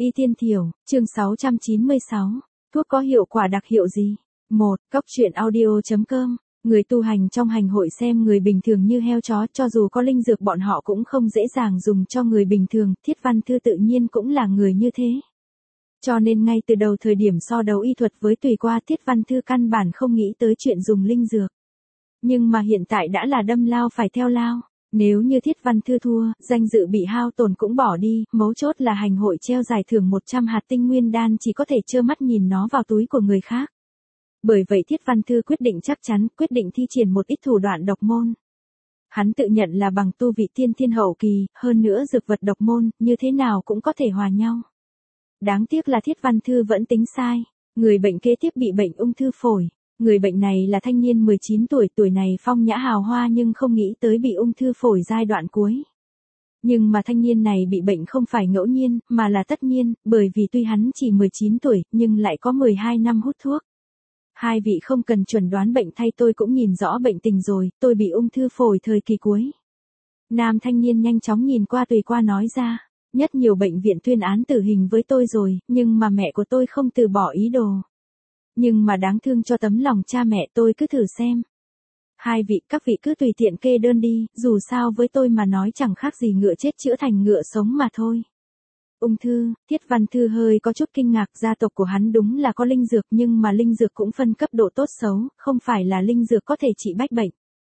Y Tiên Thiểu, chương 696. Thuốc có hiệu quả đặc hiệu gì? 1. Cóc truyện audio.com. Người tu hành trong hành hội xem người bình thường như heo chó, cho dù có linh dược bọn họ cũng không dễ dàng dùng cho người bình thường, Thiết Văn Thư tự nhiên cũng là người như thế. Cho nên ngay từ đầu thời điểm so đấu y thuật với Tùy Qua, Thiết Văn Thư căn bản không nghĩ tới chuyện dùng linh dược. Nhưng mà hiện tại đã là đâm lao phải theo lao. Nếu như Thiết Văn Thư thua, danh dự bị hao tổn cũng bỏ đi, mấu chốt là hành hội treo giải thưởng 100 hạt tinh nguyên đan chỉ có thể trơ mắt nhìn nó vào túi của người khác. Bởi vậy Thiết Văn Thư quyết định chắc chắn, quyết định thi triển một ít thủ đoạn độc môn. Hắn tự nhận là bằng tu vị tiên thiên hậu kỳ, hơn nữa dược vật độc môn, như thế nào cũng có thể hòa nhau. Đáng tiếc là Thiết Văn Thư vẫn tính sai, người bệnh kế tiếp bị bệnh ung thư phổi. Người bệnh này là thanh niên 19 tuổi, tuổi này phong nhã hào hoa nhưng không nghĩ tới bị ung thư phổi giai đoạn cuối. Nhưng mà thanh niên này bị bệnh không phải ngẫu nhiên, mà là tất nhiên, bởi vì tuy hắn chỉ 19 tuổi, nhưng lại có 12 năm hút thuốc. Hai vị không cần chuẩn đoán bệnh thay, tôi cũng nhìn rõ bệnh tình rồi, tôi bị ung thư phổi thời kỳ cuối. Nam thanh niên nhanh chóng nhìn qua Tùy Qua nói ra, nhất nhiều bệnh viện tuyên án tử hình với tôi rồi, nhưng mà mẹ của tôi không từ bỏ ý đồ. Nhưng mà đáng thương cho tấm lòng cha mẹ, tôi cứ thử xem. Hai vị, các vị cứ tùy tiện kê đơn đi, dù sao với tôi mà nói chẳng khác gì ngựa chết chữa thành ngựa sống mà thôi. Ung thư, Thiết Văn Thư hơi có chút kinh ngạc, gia tộc của hắn đúng là có linh dược nhưng mà linh dược cũng phân cấp độ tốt xấu, không phải là linh dược có thể trị bách bệnh.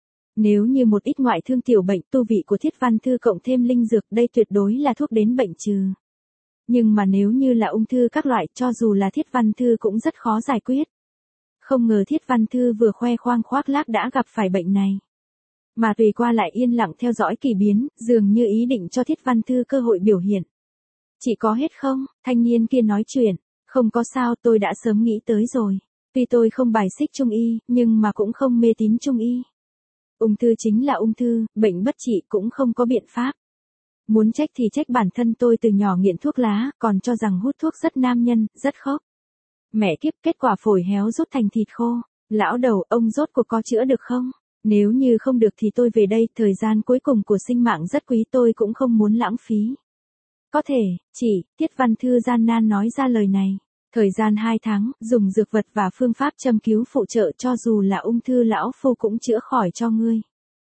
Nếu như một ít ngoại thương tiểu bệnh, tu vị của Thiết Văn Thư cộng thêm linh dược, đây tuyệt đối là thuốc đến bệnh trừ. Nhưng mà nếu như là ung thư các loại, cho dù là Thiết Văn Thư cũng rất khó giải quyết. Không ngờ Thiết Văn Thư vừa khoe khoang khoác lác đã gặp phải bệnh này. Mà Tùy Qua lại yên lặng theo dõi kỳ biến, dường như ý định cho Thiết Văn Thư cơ hội biểu hiện. Chỉ có hết không? Thanh niên kia nói chuyện. Không có sao, tôi đã sớm nghĩ tới rồi. Tuy tôi không bài xích Trung Y, nhưng mà cũng không mê tín Trung Y. Ung thư chính là ung thư, bệnh bất trị cũng không có biện pháp. Muốn trách thì trách bản thân tôi từ nhỏ nghiện thuốc lá, còn cho rằng hút thuốc rất nam nhân, rất khốc. Mẹ kiếp, kết quả phổi héo rút thành thịt khô. Lão đầu, ông rốt cuộc có chữa được không? Nếu như không được thì tôi về đây, thời gian cuối cùng của sinh mạng rất quý, tôi cũng không muốn lãng phí. Có thể, Thiết Văn Thư gian nan nói ra lời này. Thời gian 2 tháng, dùng dược vật và phương pháp châm cứu phụ trợ, cho dù là ung thư lão phu cũng chữa khỏi cho ngươi.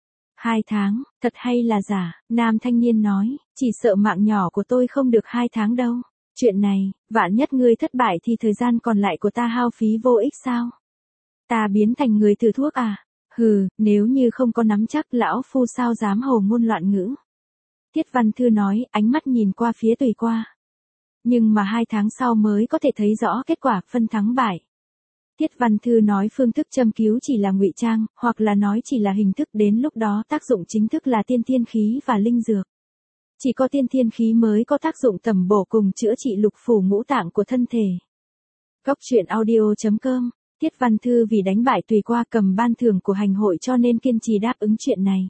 2 tháng, thật hay là giả? Nam thanh niên nói, chỉ sợ mạng nhỏ của tôi không được 2 tháng đâu. Chuyện này, vạn nhất ngươi thất bại thì thời gian còn lại của ta hao phí vô ích sao? Ta biến thành người thử thuốc à? Hừ, nếu như không có nắm chắc, lão phu sao dám hồ ngôn loạn ngữ. Thiết Văn Thư nói, ánh mắt nhìn qua phía Tùy Qua. Nhưng mà 2 tháng sau mới có thể thấy rõ kết quả, phân thắng bại. Thiết Văn Thư nói phương thức châm cứu chỉ là ngụy trang, hoặc là nói chỉ là hình thức, đến lúc đó tác dụng chính thức là tiên thiên khí và linh dược. Chỉ có tiên thiên khí mới có tác dụng tầm bổ cùng chữa trị lục phủ ngũ tạng của thân thể. Cóc truyện audio.com. Thiết Văn Thư vì đánh bại Tùy Qua cầm ban thưởng của hành hội cho nên kiên trì đáp ứng chuyện này.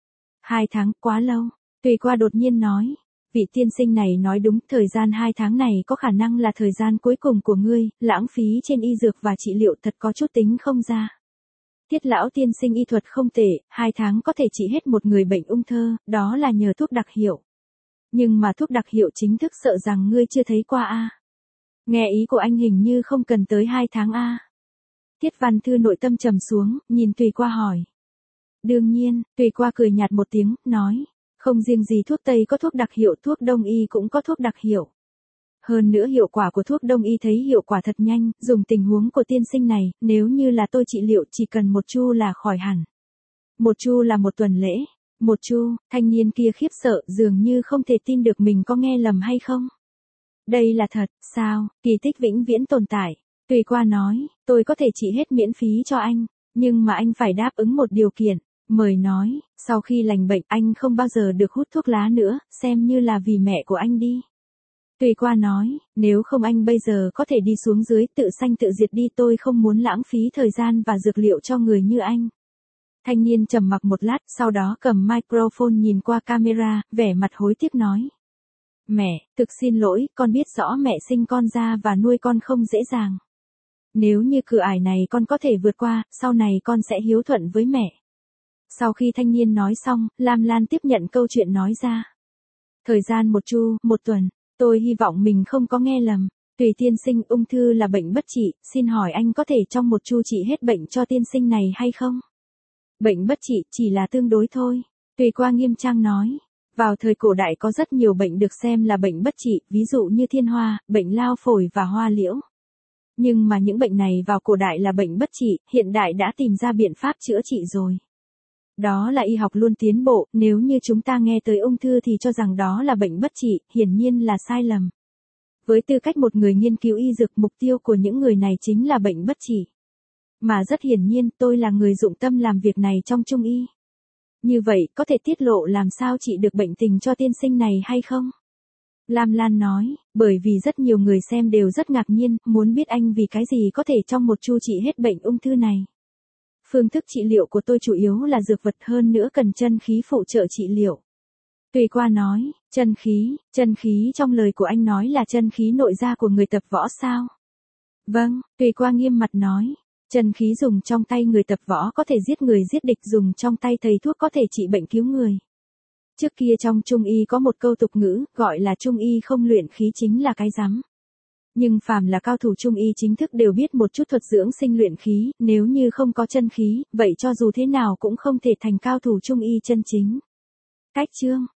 2 tháng quá lâu, Tùy Qua đột nhiên nói. Vị tiên sinh này nói đúng, thời gian 2 tháng này có khả năng là thời gian cuối cùng của ngươi, lãng phí trên y dược và trị liệu thật có chút tính không ra. Thiết lão tiên sinh y thuật không tệ, 2 tháng có thể trị hết một người bệnh ung thư, đó là nhờ thuốc đặc hiệu. Nhưng mà thuốc đặc hiệu chính thức sợ rằng ngươi chưa thấy qua a. Nghe ý của anh hình như không cần tới 2 tháng a. Thiết Văn Thư nội tâm trầm xuống, nhìn Tùy Qua hỏi. Đương nhiên, Tùy Qua cười nhạt một tiếng, nói. Không riêng gì thuốc Tây có thuốc đặc hiệu, thuốc Đông y cũng có thuốc đặc hiệu. Hơn nữa hiệu quả của thuốc Đông y thấy hiệu quả thật nhanh, dùng tình huống của tiên sinh này, nếu như là tôi trị liệu chỉ cần 1 chu là khỏi hẳn. 1 chu là 1 tuần lễ. 1 chu, thanh niên kia khiếp sợ, dường như không thể tin được mình có nghe lầm hay không. Đây là thật, sao? Kỳ tích vĩnh viễn tồn tại. Tùy Qua nói, tôi có thể trị hết miễn phí cho anh, nhưng mà anh phải đáp ứng một điều kiện. Mời nói, sau khi lành bệnh anh không bao giờ được hút thuốc lá nữa, xem như là vì mẹ của anh đi. Tùy Qua nói, nếu không anh bây giờ có thể đi xuống dưới tự sanh tự diệt đi, tôi không muốn lãng phí thời gian và dược liệu cho người như anh. Thanh niên trầm mặc một lát, sau đó cầm microphone nhìn qua camera, vẻ mặt hối tiếc nói. Mẹ, thực xin lỗi, con biết rõ mẹ sinh con ra và nuôi con không dễ dàng. Nếu như cửa ải này con có thể vượt qua, sau này con sẽ hiếu thuận với mẹ. Sau khi thanh niên nói xong, Lam Lan tiếp nhận câu chuyện nói ra. Thời gian 1 chu, 1 tuần. Tôi hy vọng mình không có nghe lầm. Tùy tiên sinh, ung thư là bệnh bất trị, xin hỏi anh có thể trong một chu trị hết bệnh cho tiên sinh này hay không? Bệnh bất trị chỉ là tương đối thôi. Tùy Qua nghiêm trang nói. Vào thời cổ đại có rất nhiều bệnh được xem là bệnh bất trị, ví dụ như thiên hoa, bệnh lao phổi và hoa liễu. Nhưng mà những bệnh này vào cổ đại là bệnh bất trị, hiện đại đã tìm ra biện pháp chữa trị rồi. Đó là y học luôn tiến bộ, nếu như chúng ta nghe tới ung thư thì cho rằng đó là bệnh bất trị, hiển nhiên là sai lầm. Với tư cách một người nghiên cứu y dược, mục tiêu của những người này chính là bệnh bất trị. Mà rất hiển nhiên tôi là người dụng tâm làm việc này trong trung y. Như vậy, có thể tiết lộ làm sao trị được bệnh tình cho tiên sinh này hay không? Lam Lan nói, bởi vì rất nhiều người xem đều rất ngạc nhiên, muốn biết anh vì cái gì có thể trong một chu trị hết bệnh ung thư này. Phương thức trị liệu của tôi chủ yếu là dược vật, hơn nữa cần chân khí phụ trợ trị liệu. Tùy Qua nói, chân khí trong lời của anh nói là chân khí nội gia của người tập võ sao? Vâng, Tùy Qua nghiêm mặt nói. Chân khí dùng trong tay người tập võ có thể giết người giết địch, dùng trong tay thầy thuốc có thể trị bệnh cứu người. Trước kia trong trung y có một câu tục ngữ, gọi là trung y không luyện khí chính là cái rắm. Nhưng phàm là cao thủ trung y chính thức đều biết một chút thuật dưỡng sinh luyện khí, nếu như không có chân khí, vậy cho dù thế nào cũng không thể thành cao thủ trung y chân chính. Cách chương